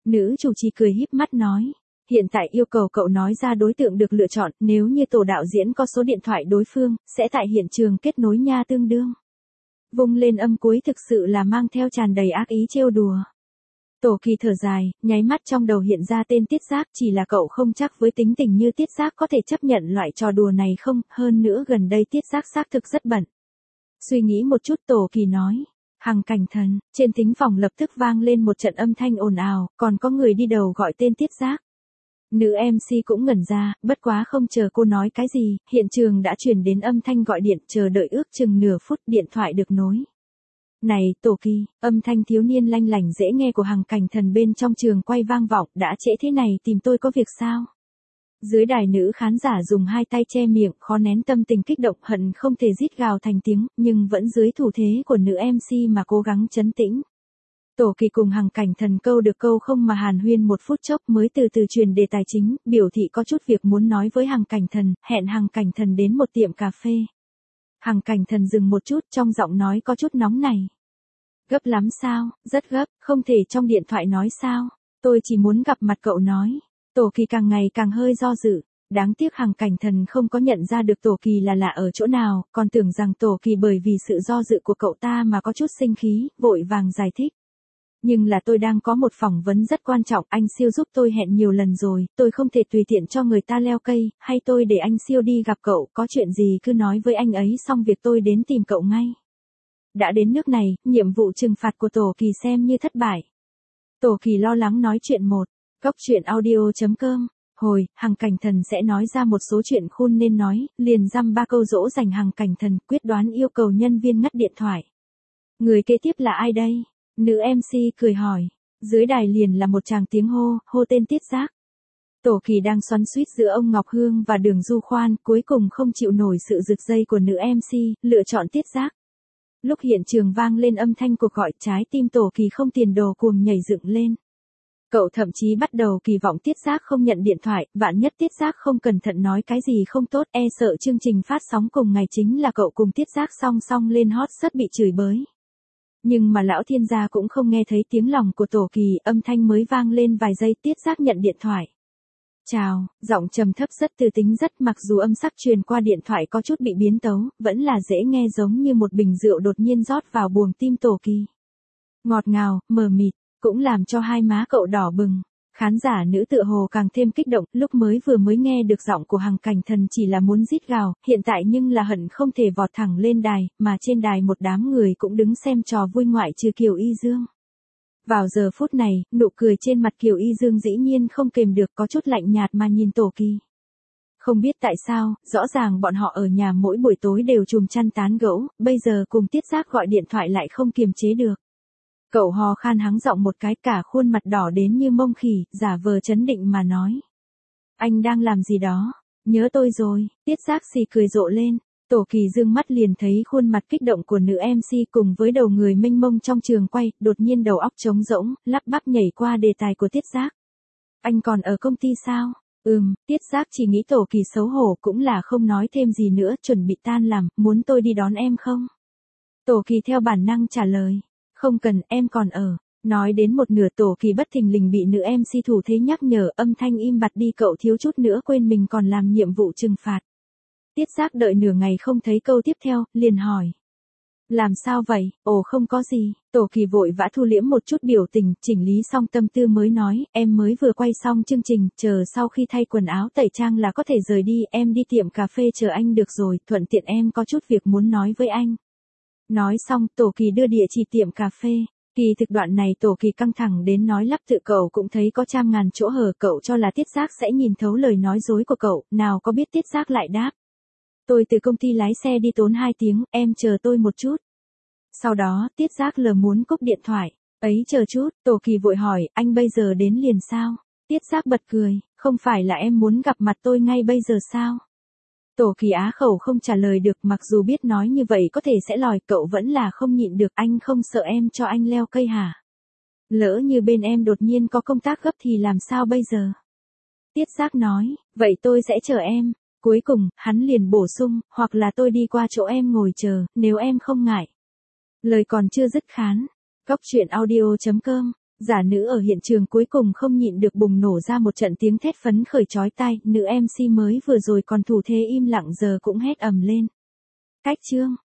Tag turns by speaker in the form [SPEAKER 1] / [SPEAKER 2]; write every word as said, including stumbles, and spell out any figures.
[SPEAKER 1] Nữ chủ trì cười híp mắt nói. Hiện tại yêu cầu cậu nói ra đối tượng được lựa chọn, nếu như tổ đạo diễn có số điện thoại đối phương, sẽ tại hiện trường kết nối nha tương đương. Vung lên âm cuối thực sự là mang theo tràn đầy ác ý trêu đùa. Tổ Kỳ thở dài, nháy mắt trong đầu hiện ra tên Tiết Giác, chỉ là cậu không chắc với tính tình như Tiết Giác có thể chấp nhận loại trò đùa này không, hơn nữa gần đây Tiết Giác xác thực rất bận. Suy nghĩ một chút Tổ Kỳ nói. Hằng Cảnh Thần, trên thính phòng lập tức vang lên một trận âm thanh ồn ào, còn có người đi đầu gọi tên Tiết Giác. Nữ em xê cũng ngẩn ra, bất quá không chờ cô nói cái gì, hiện trường đã truyền đến âm thanh gọi điện, chờ đợi ước chừng nửa phút điện thoại được nối. Này, Tổ Kỳ, âm thanh thiếu niên lanh lảnh dễ nghe của Hằng Cảnh Thần bên trong trường quay vang vọng, đã trễ thế này tìm tôi có việc sao? Dưới đài nữ khán giả dùng hai tay che miệng, khó nén tâm tình kích động hận không thể rít gào thành tiếng, nhưng vẫn dưới thủ thế của nữ em xê mà cố gắng trấn tĩnh. Tổ Kỳ cùng Hằng Cảnh Thần câu được câu không mà hàn huyên một phút chốc mới từ từ truyền đề tài chính, biểu thị có chút việc muốn nói với Hằng Cảnh Thần, hẹn Hằng Cảnh Thần đến một tiệm cà phê. Hằng Cảnh Thần dừng một chút, trong giọng nói có chút nóng này. Gấp lắm sao? Rất gấp, không thể trong điện thoại nói sao? Tôi chỉ muốn gặp mặt cậu nói. Tổ Kỳ càng ngày càng hơi do dự. Đáng tiếc Hằng Cảnh Thần không có nhận ra được Tổ Kỳ là lạ ở chỗ nào, còn tưởng rằng Tổ Kỳ bởi vì sự do dự của cậu ta mà có chút sinh khí, vội vàng giải thích. Nhưng là tôi đang có một phỏng vấn rất quan trọng, anh Siêu giúp tôi hẹn nhiều lần rồi, tôi không thể tùy tiện cho người ta leo cây, hay tôi để anh Siêu đi gặp cậu, có chuyện gì cứ nói với anh ấy xong việc tôi đến tìm cậu ngay. Đã đến nước này, nhiệm vụ trừng phạt của Tổ Kỳ xem như thất bại. Tổ Kỳ lo lắng nói chuyện một, góc chuyện audio chấm com. Hồi, Hằng Cảnh Thần sẽ nói ra một số chuyện khôn nên nói, liền dăm ba câu dỗ dành Hằng Cảnh Thần, quyết đoán yêu cầu nhân viên ngắt điện thoại. Người kế tiếp là ai đây? Nữ em xê cười hỏi. Dưới đài liền là một tràng tiếng hô, hô tên Tiết Giác. Tổ Kỳ đang xoắn xuýt giữa ông Ngọc Hương và Đường Du Khoan, cuối cùng không chịu nổi sự giật dây của nữ em xê, lựa chọn Tiết Giác. Lúc hiện trường vang lên âm thanh cuộc gọi, trái tim Tổ Kỳ không tiền đồ cuồng nhảy dựng lên. Cậu thậm chí bắt đầu kỳ vọng Tiết Giác không nhận điện thoại, vạn nhất Tiết Giác không cẩn thận nói cái gì không tốt, e sợ chương trình phát sóng cùng ngày chính là cậu cùng Tiết Giác song song lên hot search bị chửi bới. Nhưng mà lão thiên gia cũng không nghe thấy tiếng lòng của Tổ Kỳ, âm thanh mới vang lên vài giây, Tiết Giác nhận điện thoại. Chào, giọng trầm thấp rất tư tính rất, mặc dù âm sắc truyền qua điện thoại có chút bị biến tấu, vẫn là dễ nghe giống như một bình rượu đột nhiên rót vào buồng tim Tổ Kỳ. Ngọt ngào, mờ mịt, cũng làm cho hai má cậu đỏ bừng. Khán giả nữ tựa hồ càng thêm kích động, lúc mới vừa mới nghe được giọng của Hằng Cảnh Thần chỉ là muốn rít gào, hiện tại nhưng là hận không thể vọt thẳng lên đài, mà trên đài một đám người cũng đứng xem trò vui ngoại trừ Kiều Y Dương. Vào giờ phút này, nụ cười trên mặt Kiều Y Dương dĩ nhiên không kềm được, có chút lạnh nhạt mà nhìn Tổ Kỳ. Không biết tại sao, rõ ràng bọn họ ở nhà mỗi buổi tối đều chùm chăn tán gẫu, bây giờ cùng Tiết Giác gọi điện thoại lại không kiềm chế được. Cậu hò khan hắng giọng một cái, cả khuôn mặt đỏ đến như mông khỉ, giả vờ chấn định mà nói. Anh đang làm gì đó? Nhớ tôi rồi. Tiết Giác xì cười rộ lên. Tổ Kỳ dương mắt liền thấy khuôn mặt kích động của nữ em xê cùng với đầu người mênh mông trong trường quay, đột nhiên đầu óc trống rỗng, lắp bắp nhảy qua đề tài của Tiết Giác. Anh còn ở công ty sao? Ừm, Tiết Giác chỉ nghĩ Tổ Kỳ xấu hổ, cũng là không nói thêm gì nữa, chuẩn bị tan làm, muốn tôi đi đón em không? Tổ Kỳ theo bản năng trả lời. Không cần, em còn ở. Nói đến một nửa Tổ Kỳ bất thình lình bị nữ em xê thủ thế nhắc nhở, âm thanh im bặt đi, cậu thiếu chút nữa quên mình còn làm nhiệm vụ trừng phạt. Tiết Giác đợi nửa ngày không thấy câu tiếp theo, liền hỏi. Làm sao vậy? Ồ không có gì. Tổ Kỳ vội vã thu liễm một chút biểu tình, chỉnh lý xong tâm tư mới nói, em mới vừa quay xong chương trình, chờ sau khi thay quần áo tẩy trang là có thể rời đi, em đi tiệm cà phê chờ anh được rồi, thuận tiện em có chút việc muốn nói với anh. Nói xong, Tổ Kỳ đưa địa chỉ tiệm cà phê. Kỳ thực đoạn này Tổ Kỳ căng thẳng đến nói lắp tự cậu cũng thấy có trăm ngàn chỗ hở, cậu cho là Tiết Giác sẽ nhìn thấu lời nói dối của cậu, nào có biết Tiết Giác lại đáp. Tôi từ công ty lái xe đi tốn hai tiếng, em chờ tôi một chút. Sau đó, Tiết Giác lờ muốn cúp điện thoại. Ấy chờ chút, Tổ Kỳ vội hỏi, anh bây giờ đến liền sao? Tiết Giác bật cười, không phải là em muốn gặp mặt tôi ngay bây giờ sao? Tổ Kỳ á khẩu không trả lời được, mặc dù biết nói như vậy có thể sẽ lòi, cậu vẫn là không nhịn được, anh không sợ em cho anh leo cây hả? Lỡ như bên em đột nhiên có công tác gấp thì làm sao bây giờ? Tiết Giác nói, vậy tôi sẽ chờ em. Cuối cùng, hắn liền bổ sung, hoặc là tôi đi qua chỗ em ngồi chờ, nếu em không ngại. Lời còn chưa dứt khán. Góc chuyện audio chấm com Giả nữ ở hiện trường cuối cùng không nhịn được bùng nổ ra một trận tiếng thét phấn khởi chói tai, nữ em xê mới vừa rồi còn thủ thế im lặng giờ cũng hét ầm lên. Cách chương.